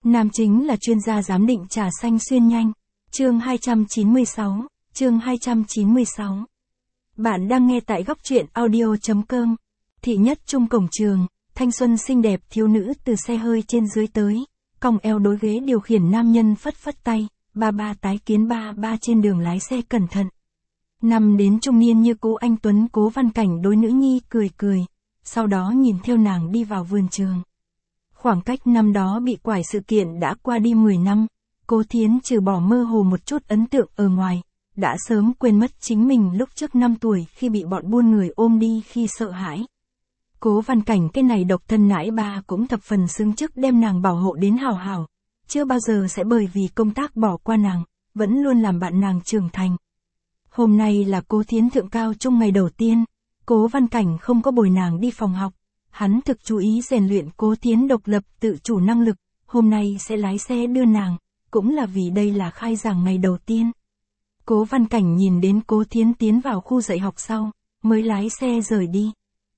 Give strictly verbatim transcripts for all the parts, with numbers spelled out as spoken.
Nam chính là chuyên gia giám định trà xanh xuyên nhanh. Chương hai trăm chín mươi sáu, chương hai trăm chín mươi sáu. Bạn đang nghe tại góc truyện audio.com. Thị nhất trung cổng trường, thanh xuân xinh đẹp thiếu nữ từ xe hơi trên dưới tới, còng eo đối ghế điều khiển nam nhân phất phất tay, ba ba tái kiến ba ba trên đường lái xe cẩn thận. Năm đến trung niên như Cố Anh Tuấn Cố Văn Cảnh đối nữ nhi cười cười, sau đó nhìn theo nàng đi vào vườn trường. Khoảng cách năm đó bị quải sự kiện đã qua đi mười năm, Cố Thiến trừ bỏ mơ hồ một chút ấn tượng ở ngoài, đã sớm quên mất chính mình lúc trước năm tuổi khi bị bọn buôn người ôm đi khi sợ hãi. Cố Văn Cảnh cái này độc thân nãi ba cũng thập phần xứng chức đem nàng bảo hộ đến hào hào, chưa bao giờ sẽ bởi vì công tác bỏ qua nàng, vẫn luôn làm bạn nàng trưởng thành. Hôm nay là Cố Thiến thượng cao trung ngày đầu tiên, Cố Văn Cảnh không có bồi nàng đi phòng học, hắn thực chú ý rèn luyện Cố Thiến độc lập tự chủ năng lực, hôm nay sẽ lái xe đưa nàng, cũng là vì đây là khai giảng ngày đầu tiên. Cố Văn Cảnh nhìn đến Cố Thiến tiến vào khu dạy học sau, mới lái xe rời đi.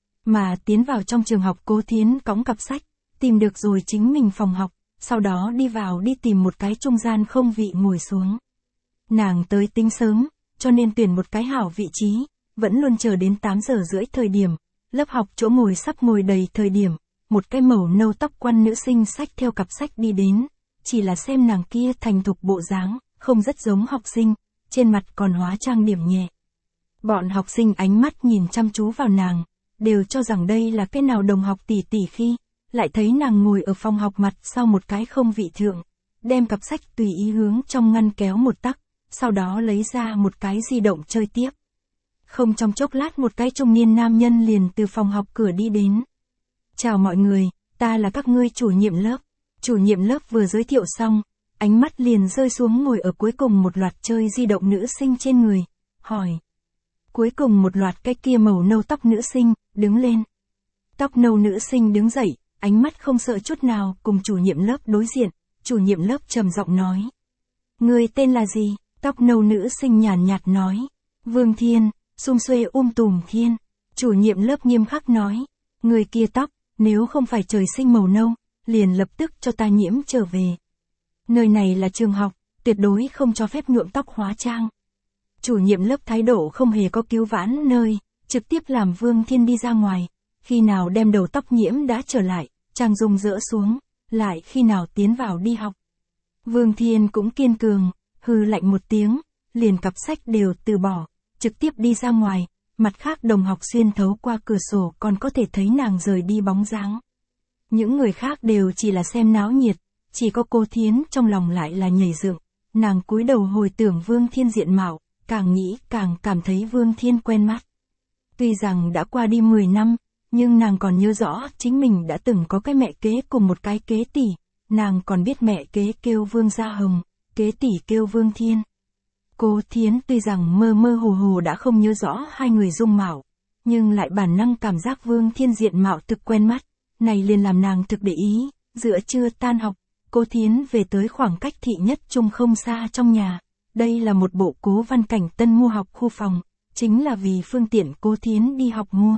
Mà tiến vào trong trường học Cố Thiến cõng cặp sách, tìm được rồi chính mình phòng học, sau đó đi vào đi tìm một cái trung gian không vị ngồi xuống. Nàng tới tính sớm, cho nên tuyển một cái hảo vị trí, vẫn luôn chờ đến tám giờ rưỡi thời điểm, lớp học chỗ ngồi sắp ngồi đầy thời điểm, một cái màu nâu tóc quăn nữ sinh xách theo cặp sách đi đến, chỉ là xem nàng kia thành thục bộ dáng, không rất giống học sinh, trên mặt còn hóa trang điểm nhẹ. Bọn học sinh ánh mắt nhìn chăm chú vào nàng, đều cho rằng đây là cái nào đồng học tỷ tỷ khi, lại thấy nàng ngồi ở phòng học mặt sau một cái không vị thượng, đem cặp sách tùy ý hướng trong ngăn kéo một tắc, sau đó lấy ra một cái di động chơi tiếp. Không trong chốc lát một cái trung niên nam nhân liền từ phòng học cửa đi đến. Chào mọi người, ta là các ngươi chủ nhiệm lớp. Chủ nhiệm lớp vừa giới thiệu xong, ánh mắt liền rơi xuống ngồi ở cuối cùng một loạt chơi di động nữ sinh trên người, hỏi. Cuối cùng một loạt cái kia màu nâu tóc nữ sinh, đứng lên. Tóc nâu nữ sinh đứng dậy, ánh mắt không sợ chút nào cùng chủ nhiệm lớp đối diện, chủ nhiệm lớp trầm giọng nói. Người tên là gì? Tóc nâu nữ sinh nhàn nhạt nói. Vương Thiên, xum xuê um tùm Thiên. Chủ nhiệm lớp nghiêm khắc nói. Người kia tóc, nếu không phải trời sinh màu nâu, liền lập tức cho ta nhiễm trở về. Nơi này là trường học, tuyệt đối không cho phép nhuộm tóc hóa trang. Chủ nhiệm lớp thái độ không hề có cứu vãn nơi, trực tiếp làm Vương Thiên đi ra ngoài, khi nào đem đầu tóc nhiễm đã trở lại, trang dung dỡ xuống, lại khi nào tiến vào đi học. Vương Thiên cũng kiên cường, hừ lạnh một tiếng, liền cặp sách đều từ bỏ, trực tiếp đi ra ngoài, mặt khác đồng học xuyên thấu qua cửa sổ còn có thể thấy nàng rời đi bóng dáng. Những người khác đều chỉ là xem náo nhiệt, chỉ có Cố Thiến trong lòng lại là nhảy dựng, nàng cúi đầu hồi tưởng Vương Thiên diện mạo, càng nghĩ càng cảm thấy Vương Thiên quen mắt. Tuy rằng đã qua đi mười năm, nhưng nàng còn nhớ rõ chính mình đã từng có cái mẹ kế cùng một cái kế tỷ, nàng còn biết mẹ kế kêu Vương Gia Hồng, kế tỷ kêu Vương Thiên. Cố Thiến tuy rằng mơ mơ hồ hồ đã không nhớ rõ hai người dung mạo, nhưng lại bản năng cảm giác Vương Thiên diện mạo thực quen mắt, này liền làm nàng thực để ý. Giữa trưa tan học, Cố Thiến về tới khoảng cách thị nhất trung không xa trong nhà. Đây là một bộ Cố Văn Cảnh tân mua học khu phòng, chính là vì phương tiện Cố Thiến đi học mua.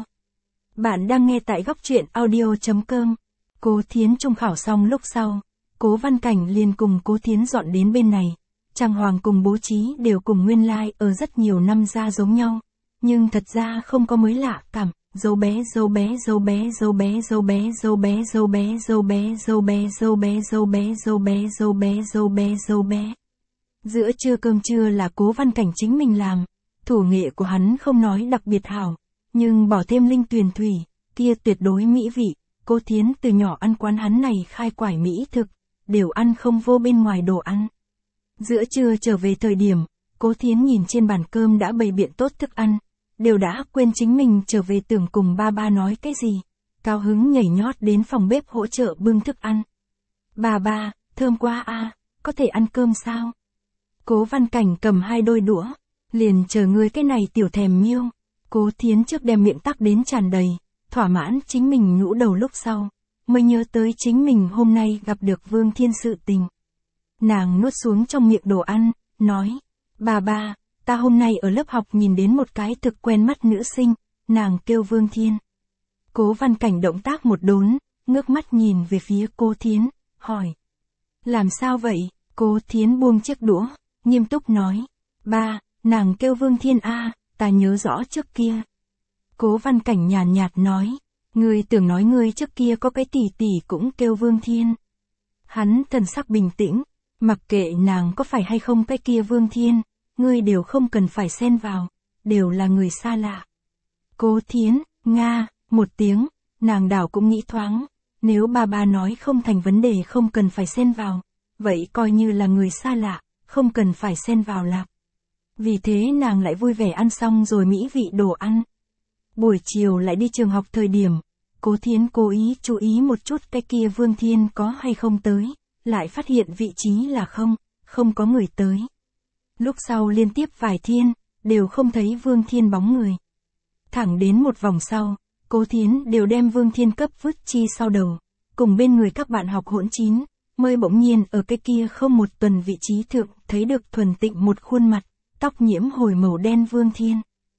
Bạn đang nghe tại góc truyện audio.com. Cố Thiến trung khảo xong lúc sau, Cố Văn Cảnh liền cùng Cố Thiến dọn đến bên này. Trang hoàng cùng bố trí đều cùng nguyên lai like ở rất nhiều năm ra giống nhau, nhưng thật ra không có mới lạ cảm. Dâu bé dâu bé dâu bé dâu bé dâu bé dâu bé dâu bé dâu bé dâu bé dâu bé dâu bé dâu bé dâu bé dâu bé dâu bé. Giữa trưa cơm trưa là Cố Văn Cảnh chính mình làm, thủ nghệ của hắn không nói đặc biệt hảo, nhưng bỏ thêm linh tuyền thủy, kia tuyệt đối mỹ vị. Cố Thiến từ nhỏ ăn quán hắn này khai quải mỹ thực, đều ăn không vô bên ngoài đồ ăn. Giữa trưa trở về thời điểm, Cố Thiến nhìn trên bàn cơm đã bày biện tốt thức ăn, đều đã quên chính mình trở về tưởng cùng ba ba nói cái gì, cao hứng nhảy nhót đến phòng bếp hỗ trợ bưng thức ăn. Bà ba, thơm quá a, có thể ăn cơm sao? Cố Văn Cảnh cầm hai đôi đũa, liền chờ ngươi cái này tiểu thèm miêu. Cố Thiến trước đem miệng tắc đến tràn đầy, thỏa mãn chính mình nhũ đầu lúc sau, mới nhớ tới chính mình hôm nay gặp được Vương Thiên sự tình. Nàng nuốt xuống trong miệng đồ ăn, nói, bà ba, ta hôm nay ở lớp học nhìn đến một cái thực quen mắt nữ sinh, nàng kêu Vương Thiên. Cố Văn Cảnh động tác một đốn, ngước mắt nhìn về phía Cố Thiến, hỏi. Làm sao vậy? Cố Thiến buông chiếc đũa, nghiêm túc nói. Ba, nàng kêu Vương Thiên a, ta nhớ rõ trước kia. Cố Văn Cảnh nhàn nhạt nói. Ngươi tưởng nói ngươi trước kia có cái tỷ tỷ cũng kêu Vương Thiên. Hắn thần sắc bình tĩnh, mặc kệ nàng có phải hay không cái kia Vương Thiên, ngươi đều không cần phải xen vào, đều là người xa lạ. Cố Thiến, nga, một tiếng, nàng đảo cũng nghĩ thoáng, nếu ba ba nói không thành vấn đề không cần phải xen vào, vậy coi như là người xa lạ, không cần phải xen vào lạc. Vì thế nàng lại vui vẻ ăn xong rồi mỹ vị đồ ăn. Buổi chiều lại đi trường học thời điểm, Cố Thiến cố ý chú ý một chút cái kia Vương Thiên có hay không tới, lại phát hiện vị trí là không, không có người tới. Lúc sau liên tiếp vài thiên, đều không thấy Vương Thiên bóng người. Thẳng đến một vòng sau, Cố Thiến đều đem Vương Thiên cấp vứt chi sau đầu, cùng bên người các bạn học hỗn chín, mới bỗng nhiên ở cái kia không một tuần vị trí thượng, thấy được thuần tịnh một khuôn mặt, tóc nhiễm hồi màu đen Vương Thiên.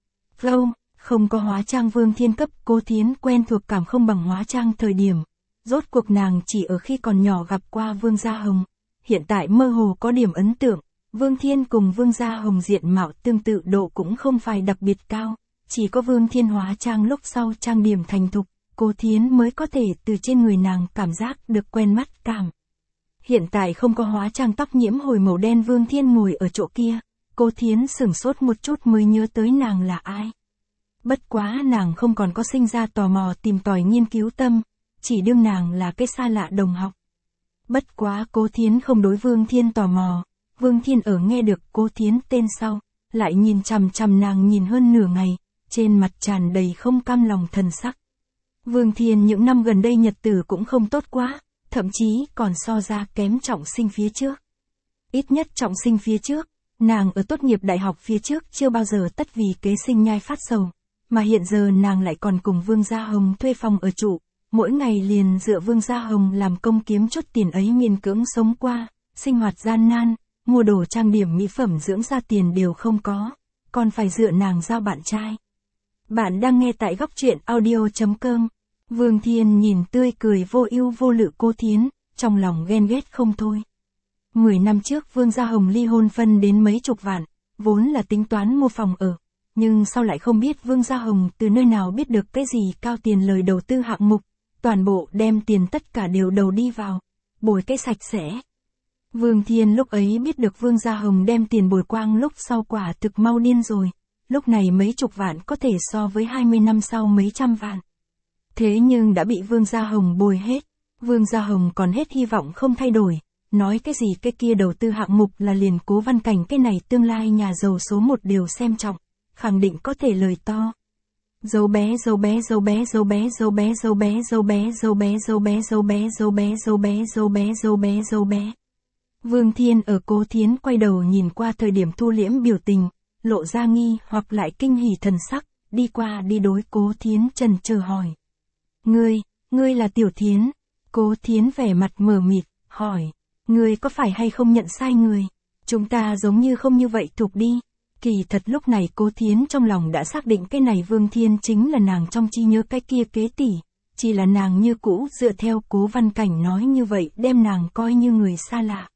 Vô, không có hóa trang Vương Thiên cấp Cố Thiến quen thuộc cảm không bằng hóa trang thời điểm. Rốt cuộc nàng chỉ ở khi còn nhỏ gặp qua Vương Gia Hồng, hiện tại mơ hồ có điểm ấn tượng, Vương Thiên cùng Vương Gia Hồng diện mạo tương tự độ cũng không phải đặc biệt cao, chỉ có Vương Thiên hóa trang lúc sau trang điểm thành thục, Cố Thiến mới có thể từ trên người nàng cảm giác được quen mắt cảm. Hiện tại không có hóa trang tóc nhiễm hồi màu đen Vương Thiên ngồi ở chỗ kia, Cố Thiến sửng sốt một chút mới nhớ tới nàng là ai. Bất quá nàng không còn có sinh ra tò mò tìm tòi nghiên cứu tâm, chỉ đương nàng là cái xa lạ đồng học. Bất quá Cố Thiến không đối Vương Thiên tò mò, Vương Thiên ở nghe được Cố Thiến tên sau, lại nhìn chằm chằm nàng nhìn hơn nửa ngày, trên mặt tràn đầy không cam lòng thần sắc. Vương Thiên những năm gần đây nhật tử cũng không tốt quá, thậm chí còn so ra kém Trọng Sinh phía trước. Ít nhất Trọng Sinh phía trước, nàng ở tốt nghiệp đại học phía trước chưa bao giờ tất vì kế sinh nhai phát sầu, mà hiện giờ nàng lại còn cùng Vương Gia Hồng thuê phòng ở trụ, mỗi ngày liền dựa Vương Gia Hồng làm công kiếm chút tiền ấy miên cưỡng sống qua, sinh hoạt gian nan, mua đồ trang điểm mỹ phẩm dưỡng da tiền đều không có, còn phải dựa nàng giao bạn trai. Bạn đang nghe tại góc truyện audio chấm com. Vương Thiên nhìn tươi cười vô ưu vô lự Cố Thiến, trong lòng ghen ghét không thôi. Mười năm trước Vương Gia Hồng ly hôn phân đến mấy chục vạn, vốn là tính toán mua phòng ở, nhưng sau lại không biết Vương Gia Hồng từ nơi nào biết được cái gì cao tiền lời đầu tư hạng mục, toàn bộ đem tiền tất cả đều đầu đi vào, bồi cái sạch sẽ. Vương Thiên lúc ấy biết được Vương Gia Hồng đem tiền bồi quang lúc sau quả thực mau điên rồi, lúc này mấy chục vạn có thể so với hai mươi năm sau mấy trăm vạn. Thế nhưng đã bị Vương Gia Hồng bồi hết, Vương Gia Hồng còn hết hy vọng không thay đổi, nói cái gì cái kia đầu tư hạng mục là liền Cố Văn Cảnh cái này tương lai nhà giàu số một đều xem trọng, khẳng định có thể lời to. Dấu bé dấu bé dấu bé dấu bé dấu bé dấu bé dấu bé dấu bé dấu bé dấu bé dấu bé dấu bé dấu bé dấu bé dấu bé. Vương Thiên ở Cố Thiến quay đầu nhìn qua thời điểm thu liễm biểu tình, lộ ra nghi hoặc lại kinh hỉ thần sắc, đi qua đi đối Cố Thiến trần chờ hỏi. Ngươi, ngươi là Tiểu Thiến. Cố Thiến vẻ mặt mờ mịt, hỏi. Ngươi có phải hay không nhận sai người? Chúng ta giống như không như vậy thuộc đi. Kỳ thật lúc này Cố Thiến trong lòng đã xác định cái này Vương Thiên chính là nàng trong trí nhớ cái kia kế tỷ. Chỉ là nàng như cũ dựa theo Cố Văn Cảnh nói như vậy đem nàng coi như người xa lạ.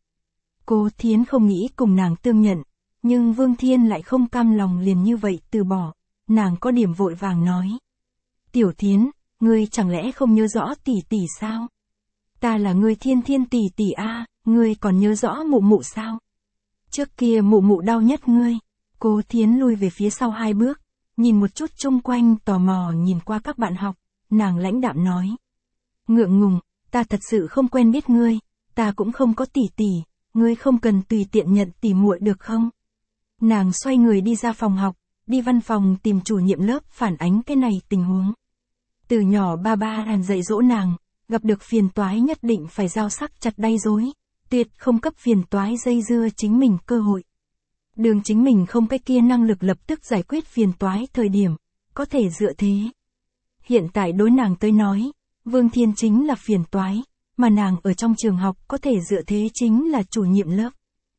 Cố Thiến không nghĩ cùng nàng tương nhận, nhưng Vương Thiên lại không cam lòng liền như vậy từ bỏ. Nàng có điểm vội vàng nói. Tiểu Thiến, ngươi chẳng lẽ không nhớ rõ tỷ tỷ sao? Ta là ngươi Thiên Thiên tỷ tỷ a, ngươi còn nhớ rõ mụ mụ sao? Trước kia mụ mụ đau nhất ngươi. Cố Thiến lui về phía sau hai bước, nhìn một chút chung quanh tò mò nhìn qua các bạn học, nàng lãnh đạm nói. Ngượng ngùng, ta thật sự không quen biết ngươi, ta cũng không có tỷ tỷ, ngươi không cần tùy tiện nhận tỷ muội được không? Nàng xoay người đi ra phòng học, đi văn phòng tìm chủ nhiệm lớp phản ánh cái này tình huống. Từ nhỏ ba ba làm dạy dỗ nàng, gặp được phiền toái nhất định phải giao sắc chặt đay dối, tuyệt không cấp phiền toái dây dưa chính mình cơ hội. Đường chính mình không cái kia năng lực lập tức giải quyết phiền toái thời điểm, có thể dựa thế. Hiện tại đối nàng tới nói, Vương Thiên chính là phiền toái, mà nàng ở trong trường học có thể dựa thế chính là chủ nhiệm lớp.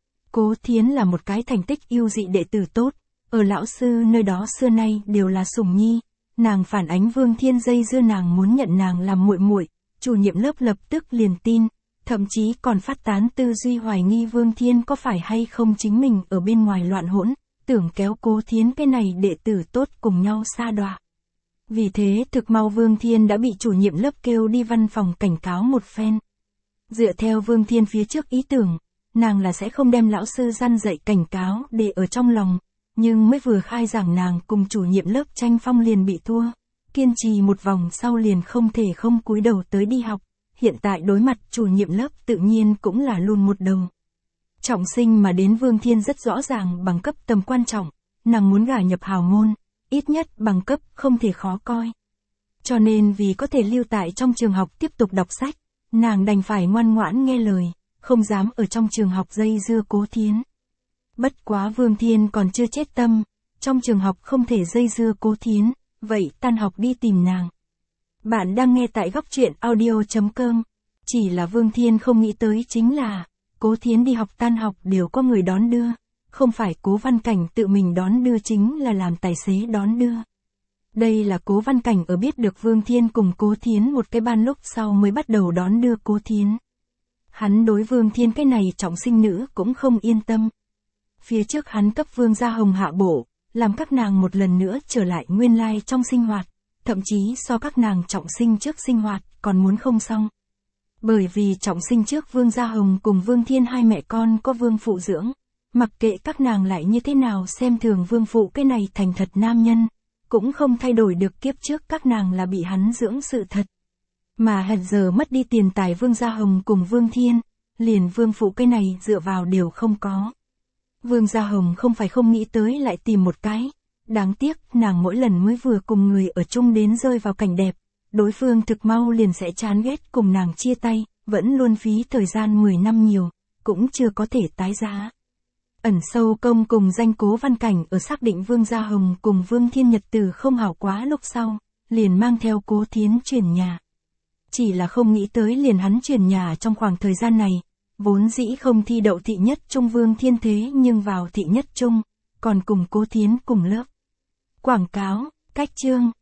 Cố Thiến là một cái thành tích yêu dị đệ tử tốt, ở lão sư nơi đó xưa nay đều là sủng nhi, nàng phản ánh Vương Thiên dây dưa nàng muốn nhận nàng làm muội muội, chủ nhiệm lớp lập tức liền tin, thậm chí còn phát tán tư duy hoài nghi Vương Thiên có phải hay không chính mình ở bên ngoài loạn hỗn, tưởng kéo Cố Thiến cái này đệ tử tốt cùng nhau sa đọa. Vì thế thực mau Vương Thiên đã bị chủ nhiệm lớp kêu đi văn phòng cảnh cáo một phen. Dựa theo Vương Thiên phía trước ý tưởng, nàng là sẽ không đem lão sư răn dạy cảnh cáo để ở trong lòng, nhưng mới vừa khai giảng nàng cùng chủ nhiệm lớp tranh phong liền bị thua, kiên trì một vòng sau liền không thể không cúi đầu tới đi học, hiện tại đối mặt chủ nhiệm lớp tự nhiên cũng là lùn một đầu. Trọng sinh mà đến Vương Thiên rất rõ ràng bằng cấp tầm quan trọng, nàng muốn gả nhập hào môn, ít nhất bằng cấp không thể khó coi. Cho nên vì có thể lưu tại trong trường học tiếp tục đọc sách, nàng đành phải ngoan ngoãn nghe lời, không dám ở trong trường học dây dưa Cố Thiến. Bất quá Vương Thiên còn chưa chết tâm, trong trường học không thể dây dưa Cố Thiến, vậy tan học đi tìm nàng. Bạn đang nghe tại góc truyện audio chấm com, chỉ là Vương Thiên không nghĩ tới chính là, Cố Thiến đi học tan học đều có người đón đưa, không phải Cố Văn Cảnh tự mình đón đưa chính là làm tài xế đón đưa. Đây là Cố Văn Cảnh ở biết được Vương Thiên cùng Cố Thiến một cái ban lúc sau mới bắt đầu đón đưa Cố Thiến. Hắn đối Vương Thiên cái này trọng sinh nữ cũng không yên tâm. Phía trước hắn cấp Vương Gia Hồng hạ bổ, làm các nàng một lần nữa trở lại nguyên lai trong sinh hoạt, thậm chí so các nàng trọng sinh trước sinh hoạt còn muốn không xong. Bởi vì trọng sinh trước Vương Gia Hồng cùng Vương Thiên hai mẹ con có Vương Phụ dưỡng, mặc kệ các nàng lại như thế nào xem thường Vương Phụ cái này thành thật nam nhân, cũng không thay đổi được kiếp trước các nàng là bị hắn dưỡng sự thật. Mà hiện giờ mất đi tiền tài Vương Gia Hồng cùng Vương Thiên, liền Vương Phụ cái này dựa vào đều không có. Vương Gia Hồng không phải không nghĩ tới lại tìm một cái, đáng tiếc nàng mỗi lần mới vừa cùng người ở chung đến rơi vào cảnh đẹp, đối phương thực mau liền sẽ chán ghét cùng nàng chia tay, vẫn luôn phí thời gian mười năm nhiều, cũng chưa có thể tái giá. Ẩn sâu công cùng danh Cố Văn Cảnh ở xác định Vương Gia Hồng cùng Vương Thiên nhật tử không hảo quá lúc sau, liền mang theo Cố Thiến chuyển nhà. Chỉ là không nghĩ tới liền hắn chuyển nhà trong khoảng thời gian này, vốn dĩ không thi đậu thị nhất trung Vương Thiên thế nhưng vào thị nhất trung, còn cùng Cố Thiến cùng lớp. Quảng cáo, cách chương.